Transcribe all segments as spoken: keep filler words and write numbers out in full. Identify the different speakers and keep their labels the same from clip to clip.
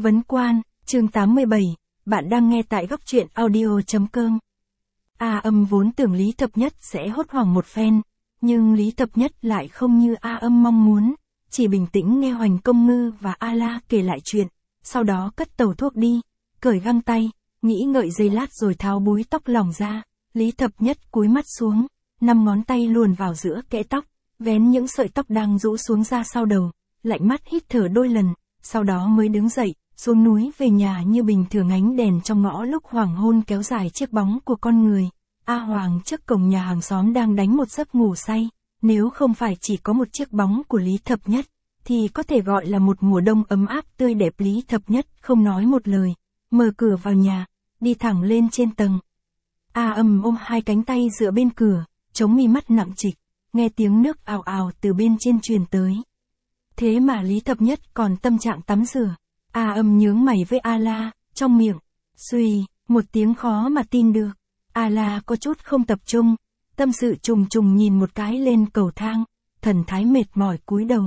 Speaker 1: Vấn Quan, chương tám mươi bảy, bạn đang nghe tại góc truyện audio.com. A Âm vốn tưởng Lý Thập Nhất sẽ hốt hoảng một phen, nhưng Lý Thập Nhất lại không như A Âm mong muốn, chỉ bình tĩnh nghe Hoành Công Ngư và A La kể lại chuyện, sau đó cất tẩu thuốc đi, cởi găng tay, nghĩ ngợi giây lát rồi tháo búi tóc lỏng ra. Lý Thập Nhất cúi mắt xuống, năm ngón tay luồn vào giữa kẽ tóc, vén những sợi tóc đang rũ xuống ra sau đầu, lạnh mắt hít thở đôi lần, sau đó mới đứng dậy, xuống núi về nhà như bình thường. Ánh đèn trong ngõ lúc hoàng hôn kéo dài chiếc bóng của con người. A Hoàng trước cổng nhà hàng xóm đang đánh một giấc ngủ say, nếu không phải chỉ có một chiếc bóng của Lý Thập Nhất, thì có thể gọi là một mùa đông ấm áp tươi đẹp. Lý Thập Nhất không nói một lời, mở cửa vào nhà, đi thẳng lên trên tầng. A Âm ôm hai cánh tay dựa bên cửa, chống mi mắt nặng trịch, nghe tiếng nước ào ào từ bên trên truyền tới. Thế mà Lý Thập Nhất còn tâm trạng tắm rửa. A Âm nhướng mày với A La, trong miệng, suy, một tiếng khó mà tin được. A La có chút không tập trung, tâm sự trùng trùng nhìn một cái lên cầu thang, thần thái mệt mỏi cúi đầu.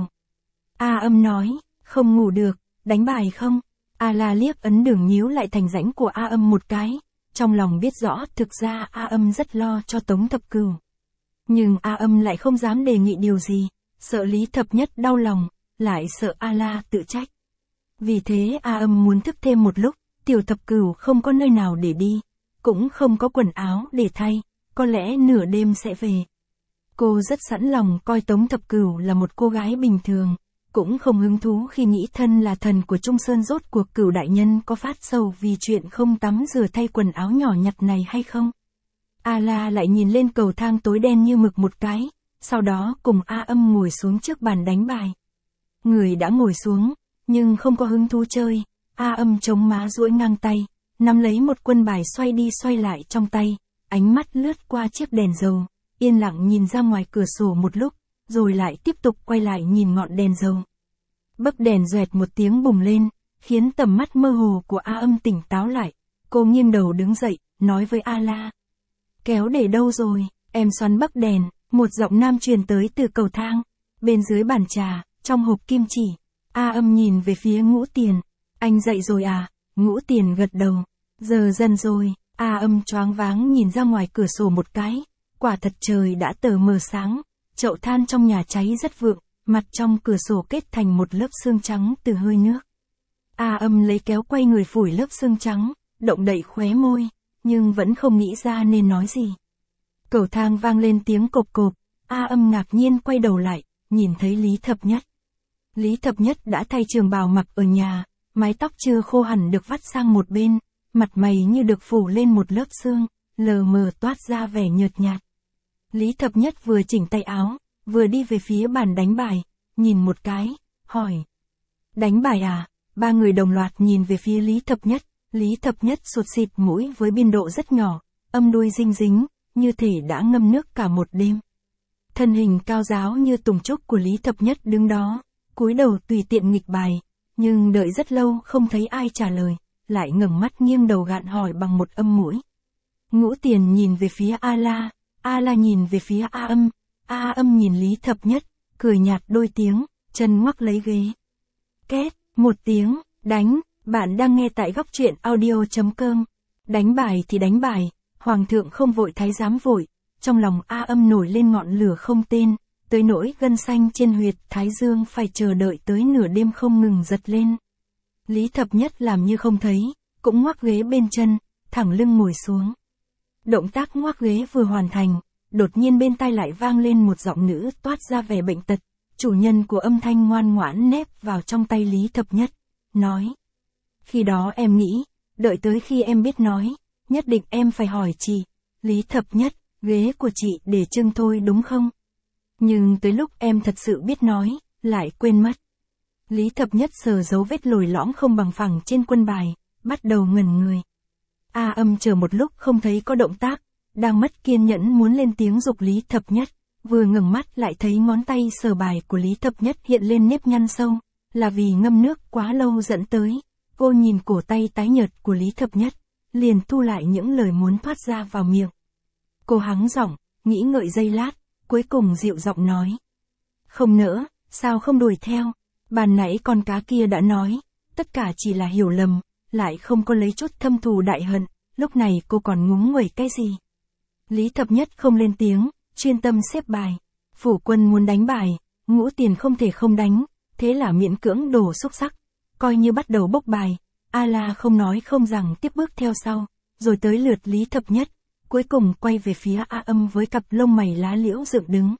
Speaker 1: A Âm nói, không ngủ được, đánh bài không? A La liếc ấn đường nhíu lại thành rãnh của A Âm một cái, trong lòng biết rõ thực ra A Âm rất lo cho Tống Thập Cửu. Nhưng A Âm lại không dám đề nghị điều gì, sợ Lý Thập Nhất đau lòng, lại sợ A La tự trách. Vì thế A Âm muốn thức thêm một lúc, Tiểu Thập Cửu không có nơi nào để đi, cũng không có quần áo để thay, có lẽ nửa đêm sẽ về. Cô rất sẵn lòng coi Tống Thập Cửu là một cô gái bình thường, cũng không hứng thú khi nghĩ thân là thần của Trung Sơn. Rốt cuộc Cửu đại nhân có phát sầu vì chuyện không tắm rửa thay quần áo nhỏ nhặt này hay không? A La lại nhìn lên cầu thang tối đen như mực một cái, sau đó cùng A Âm ngồi xuống trước bàn đánh bài. Người đã ngồi xuống, nhưng không có hứng thú chơi. A Âm chống má duỗi ngang tay, nắm lấy một quân bài xoay đi xoay lại trong tay, ánh mắt lướt qua chiếc đèn dầu, yên lặng nhìn ra ngoài cửa sổ một lúc, rồi lại tiếp tục quay lại nhìn ngọn đèn dầu. Bấc đèn doẹt một tiếng bùng lên, khiến tầm mắt mơ hồ của A Âm tỉnh táo lại. Cô nghiêng đầu đứng dậy, nói với A La. Kéo để đâu rồi? Em xoắn bấc đèn, một giọng nam truyền tới từ cầu thang. Bên dưới bàn trà, trong hộp kim chỉ, A Âm nhìn về phía Ngũ Tiền. Anh dậy rồi à? Ngũ Tiền gật đầu. Giờ dần rồi. A Âm choáng váng nhìn ra ngoài cửa sổ một cái. Quả thật trời đã tờ mờ sáng. Chậu than trong nhà cháy rất vượng, mặt trong cửa sổ kết thành một lớp sương trắng từ hơi nước. A Âm lấy kéo quay người phủi lớp sương trắng, động đậy khóe môi, nhưng vẫn không nghĩ ra nên nói gì. Cầu thang vang lên tiếng cộp cộp, A Âm ngạc nhiên quay đầu lại, nhìn thấy Lý Thập Nhất. Lý Thập Nhất đã thay trường bào mặc ở nhà, mái tóc chưa khô hẳn được vắt sang một bên, mặt mày như được phủ lên một lớp sương, lờ mờ toát ra vẻ nhợt nhạt. Lý Thập Nhất vừa chỉnh tay áo, vừa đi về phía bàn đánh bài, nhìn một cái, hỏi. Đánh bài à? Ba người đồng loạt nhìn về phía Lý Thập Nhất. Lý Thập Nhất sụt xịt mũi với biên độ rất nhỏ, âm đuôi dinh dính, như thể đã ngâm nước cả một đêm. Thân hình cao ráo như tùng trúc của Lý Thập Nhất đứng đó, cúi đầu tùy tiện nghịch bài, nhưng đợi rất lâu không thấy ai trả lời, lại ngẩng mắt nghiêng đầu gạn hỏi bằng một âm mũi. Ngũ Tiền nhìn về phía A La, A La nhìn về phía A Âm, A Âm nhìn Lý Thập Nhất, cười nhạt đôi tiếng, chân ngoắc lấy ghế. Két, một tiếng, đánh. Bạn đang nghe tại góc truyện audio.com. Đánh bài thì đánh bài, hoàng thượng không vội thái giám vội. Trong lòng A Âm nổi lên ngọn lửa không tên, tới nỗi gân xanh trên huyệt thái dương phải chờ đợi tới nửa đêm không ngừng giật lên. Lý Thập Nhất làm như không thấy, cũng ngoắc ghế bên chân, thẳng lưng ngồi xuống. Động tác ngoắc ghế vừa hoàn thành, đột nhiên bên tai lại vang lên một giọng nữ toát ra vẻ bệnh tật. Chủ nhân của âm thanh ngoan ngoãn nép vào trong tay Lý Thập Nhất, nói. Khi đó em nghĩ, đợi tới khi em biết nói, nhất định em phải hỏi chị. Lý Thập Nhất, ghế của chị để trưng thôi đúng không? Nhưng tới lúc em thật sự biết nói, lại quên mất. Lý Thập Nhất sờ dấu vết lồi lõm không bằng phẳng trên quân bài, bắt đầu ngẩn người. A Âm chờ một lúc không thấy có động tác, đang mất kiên nhẫn muốn lên tiếng giục Lý Thập Nhất, vừa ngẩng mắt lại thấy ngón tay sờ bài của Lý Thập Nhất hiện lên nếp nhăn sâu, là vì ngâm nước quá lâu dẫn tới. Cô nhìn cổ tay tái nhợt của Lý Thập Nhất, liền thu lại những lời muốn thoát ra vào miệng. Cô hắng giọng, nghĩ ngợi giây lát, cuối cùng dịu giọng nói. Không nỡ, sao không đuổi theo? Bàn nãy con cá kia đã nói, tất cả chỉ là hiểu lầm, lại không có lấy chút thâm thù đại hận, lúc này cô còn ngúng nguẩy cái gì. Lý Thập Nhất không lên tiếng, chuyên tâm xếp bài. Phủ Quân muốn đánh bài, Ngũ Tiền không thể không đánh, thế là miễn cưỡng đổ xúc sắc, coi như bắt đầu bốc bài. A La không nói không rằng tiếp bước theo sau, rồi tới lượt Lý Thập Nhất, cuối cùng quay về phía A Âm với cặp lông mày lá liễu dựng đứng.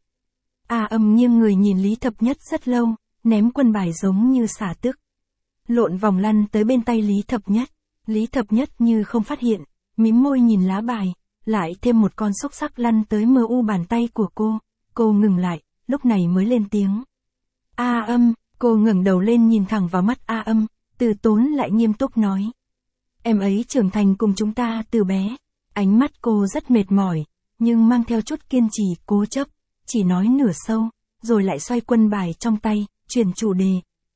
Speaker 1: A Âm nghiêng người nhìn Lý Thập Nhất rất lâu, ném quân bài giống như xả tức. Lộn vòng lăn tới bên tay Lý Thập Nhất, Lý Thập Nhất như không phát hiện, mím môi nhìn lá bài, lại thêm một con xúc sắc lăn tới mờ u bàn tay của cô, cô ngừng lại, lúc này mới lên tiếng. A Âm, cô ngẩng đầu lên nhìn thẳng vào mắt A Âm, từ tốn lại nghiêm túc nói. Em ấy trưởng thành cùng chúng ta từ bé, ánh mắt cô rất mệt mỏi, nhưng mang theo chút kiên trì cố chấp, chỉ nói nửa sâu, rồi lại xoay quân bài trong tay, chuyển chủ đề.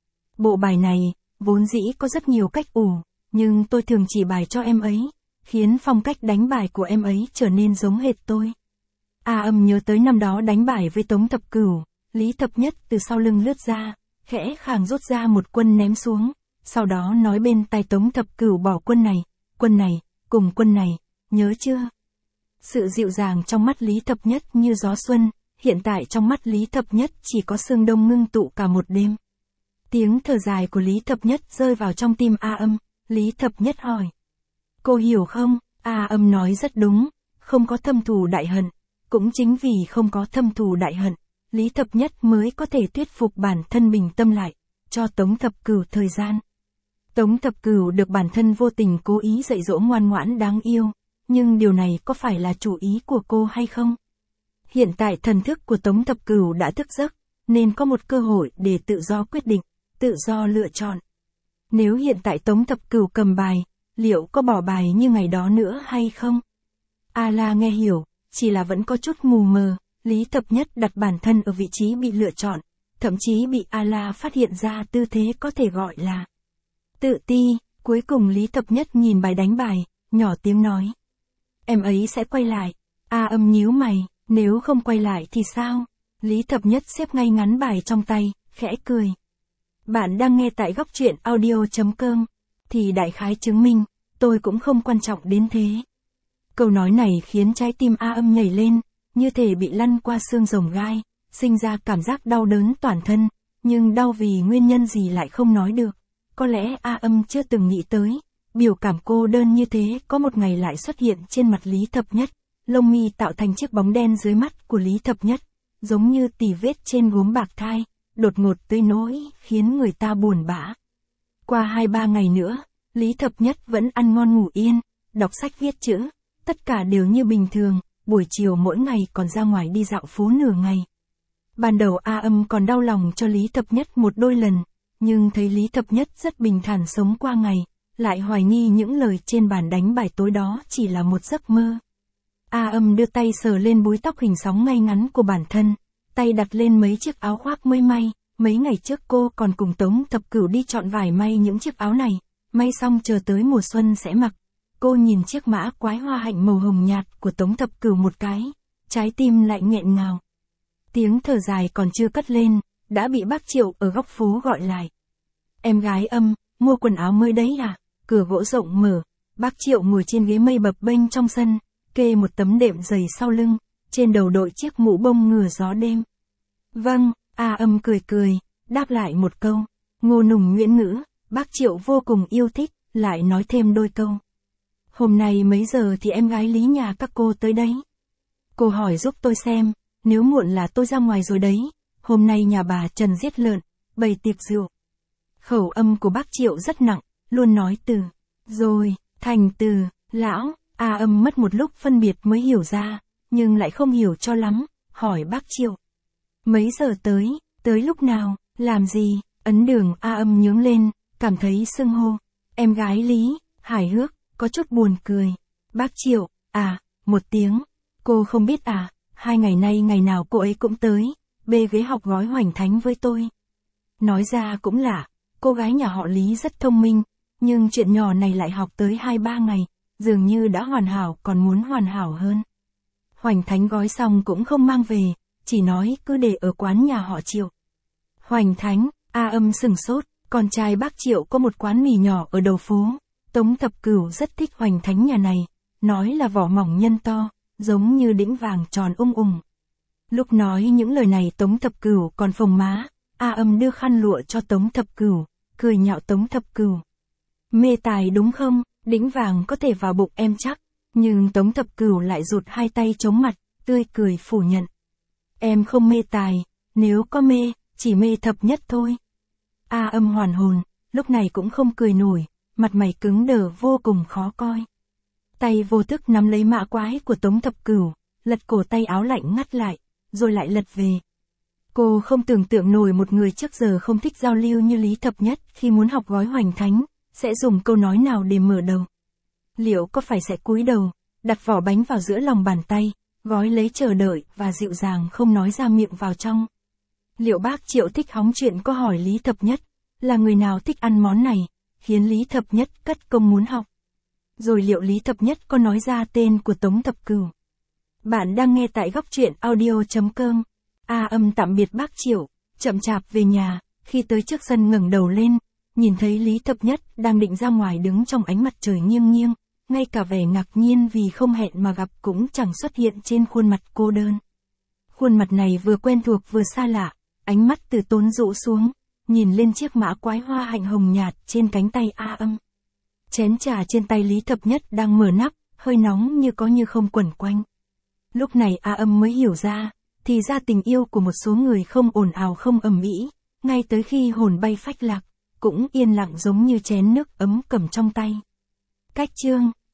Speaker 1: Bộ bài này, vốn dĩ có rất nhiều cách ủ, nhưng tôi thường chỉ bài cho em ấy, khiến phong cách đánh bài của em ấy trở nên giống hệt tôi. A Âm nhớ tới năm đó đánh bài với Tống Thập Cửu, Lý Thập Nhất từ sau lưng lướt ra, khẽ khàng rút ra một quân ném xuống, sau đó nói bên tai Tống Thập Cửu bỏ quân này, quân này, cùng quân này, nhớ chưa? Sự dịu dàng trong mắt Lý Thập Nhất như gió xuân, hiện tại trong mắt Lý Thập Nhất chỉ có sương đông ngưng tụ cả một đêm. Tiếng thở dài của Lý Thập Nhất rơi vào trong tim A Âm, Lý Thập Nhất hỏi. Cô hiểu không? A Âm nói rất đúng, không có thâm thù đại hận, cũng chính vì không có thâm thù đại hận, Lý Thập Nhất mới có thể thuyết phục bản thân bình tâm lại, cho Tống Thập Cửu thời gian. Tống Thập Cửu được bản thân vô tình cố ý dạy dỗ ngoan ngoãn đáng yêu, nhưng điều này có phải là chủ ý của cô hay không? Hiện tại thần thức của Tống Thập Cửu đã thức giấc, nên có một cơ hội để tự do quyết định, tự do lựa chọn. Nếu hiện tại Tống Thập Cửu cầm bài, liệu có bỏ bài như ngày đó nữa hay không? A La nghe hiểu, chỉ là vẫn có chút mù mờ, Lý Thập Nhất đặt bản thân ở vị trí bị lựa chọn, thậm chí bị A La phát hiện ra tư thế có thể gọi là tự ti. Cuối cùng Lý Thập Nhất nhìn bài đánh bài, nhỏ tiếng nói. Em ấy sẽ quay lại. A Âm nhíu mày, nếu không quay lại thì sao? Lý Thập Nhất xếp ngay ngắn bài trong tay, khẽ cười. Bạn đang nghe tại góc truyện audio chấm com, thì đại khái chứng minh, tôi cũng không quan trọng đến thế. Câu nói này khiến trái tim A Âm nhảy lên, như thể bị lăn qua xương rồng gai, sinh ra cảm giác đau đớn toàn thân, nhưng đau vì nguyên nhân gì lại không nói được. Có lẽ A Âm chưa từng nghĩ tới, biểu cảm cô đơn như thế có một ngày lại xuất hiện trên mặt Lý Thập Nhất, lông mi tạo thành chiếc bóng đen dưới mắt của Lý Thập Nhất, giống như tỉ vết trên gốm bạc thai, đột ngột tới nỗi khiến người ta buồn bã. Qua hai ba ngày nữa, Lý Thập Nhất vẫn ăn ngon ngủ yên, đọc sách viết chữ, tất cả đều như bình thường, buổi chiều mỗi ngày còn ra ngoài đi dạo phố nửa ngày. Ban đầu A Âm còn đau lòng cho Lý Thập Nhất một đôi lần, nhưng thấy Lý Thập Nhất rất bình thản sống qua ngày, lại hoài nghi những lời trên bàn đánh bài tối đó chỉ là một giấc mơ. A Âm đưa tay sờ lên búi tóc hình sóng ngay ngắn của bản thân, tay đặt lên mấy chiếc áo khoác mới may, mấy ngày trước cô còn cùng Tống Thập Cửu đi chọn vải may những chiếc áo này, may xong chờ tới mùa xuân sẽ mặc. Cô nhìn chiếc mã quái hoa hạnh màu hồng nhạt của Tống Thập Cửu một cái, trái tim lại nghẹn ngào. Tiếng thở dài còn chưa cất lên, đã bị bác Triệu ở góc phố gọi lại. Em gái Âm, mua quần áo mới đấy à? Cửa gỗ rộng mở, bác Triệu ngồi trên ghế mây bập bênh trong sân, kê một tấm đệm dày sau lưng, trên đầu đội chiếc mũ bông ngừa gió đêm. Vâng, A Âm cười cười, đáp lại một câu, ngô nùng nguyễn ngữ, bác Triệu vô cùng yêu thích, lại nói thêm đôi câu. Hôm nay mấy giờ thì em gái Lý nhà các cô tới đấy? Cô hỏi giúp tôi xem, nếu muộn là tôi ra ngoài rồi đấy, hôm nay nhà bà Trần giết lợn, bày tiệc rượu. Khẩu âm của bác Triệu rất nặng, luôn nói từ, rồi, thành từ, lão. A Âm mất một lúc phân biệt mới hiểu ra, nhưng lại không hiểu cho lắm, hỏi bác Triệu. Mấy giờ tới, tới lúc nào, làm gì? Ấn Đường. A Âm nhướng lên, cảm thấy xưng hô. Em gái Lý, hài hước, có chút buồn cười. Bác Triệu, à, một tiếng. Cô không biết à, hai ngày nay ngày nào cô ấy cũng tới, bê ghế học gói hoành thánh với tôi. Nói ra cũng lạ, cô gái nhà họ Lý rất thông minh, nhưng chuyện nhỏ này lại học tới hai ba ngày, dường như đã hoàn hảo còn muốn hoàn hảo hơn. Hoành thánh gói xong cũng không mang về, chỉ nói cứ để ở quán nhà họ Triệu. Hoành thánh, A Âm sừng sốt, Con trai bác Triệu có một quán mì nhỏ ở đầu phố, Tống Thập Cửu rất thích hoành thánh nhà này, nói là vỏ mỏng nhân to, giống như đĩnh vàng tròn ung ùng. Lúc nói những lời này Tống Thập Cửu còn phồng má, A Âm đưa khăn lụa cho Tống Thập Cửu, cười nhạo Tống Thập Cửu. Mê tài đúng không, đĩnh vàng có thể vào bụng em chắc, nhưng Tống Thập Cửu lại rụt hai tay chống mặt, tươi cười phủ nhận. Em không mê tài, nếu có mê, chỉ mê thập nhất thôi. A Âm hoàn hồn, lúc này cũng không cười nổi, mặt mày cứng đờ vô cùng khó coi. Tay vô thức nắm lấy mã quái của Tống Thập Cửu, lật cổ tay áo lạnh ngắt lại, rồi lại lật về. Cô không tưởng tượng nổi một người trước giờ không thích giao lưu như Lý Thập Nhất khi muốn học gói hoành thánh, sẽ dùng câu nói nào để mở đầu. Liệu có phải sẽ cúi đầu, đặt vỏ bánh vào giữa lòng bàn tay, gói lấy chờ đợi và dịu dàng không nói ra miệng vào trong. Liệu bác Triệu thích hóng chuyện có hỏi Lý Thập Nhất, là người nào thích ăn món này, khiến Lý Thập Nhất cất công muốn học. Rồi liệu Lý Thập Nhất có nói ra tên của Tống Thập Cửu? Bạn đang nghe tại góc truyện audio chấm com. A Âm tạm biệt bác Triệu, chậm chạp về nhà, khi tới trước sân ngẩng đầu lên, nhìn thấy Lý Thập Nhất đang định ra ngoài đứng trong ánh mặt trời nghiêng nghiêng, ngay cả vẻ ngạc nhiên vì không hẹn mà gặp cũng chẳng xuất hiện trên khuôn mặt cô đơn. Khuôn mặt này vừa quen thuộc vừa xa lạ, ánh mắt từ tốn rũ xuống, nhìn lên chiếc mã quái hoa hạnh hồng nhạt trên cánh tay A Âm. Chén trà trên tay Lý Thập Nhất đang mở nắp, hơi nóng như có như không quẩn quanh. Lúc này A Âm mới hiểu ra, thì ra tình yêu của một số người không ồn ào không ầm ĩ, ngay tới khi hồn bay phách lạc, cũng yên lặng giống như chén nước ấm cầm trong tay. Cách chương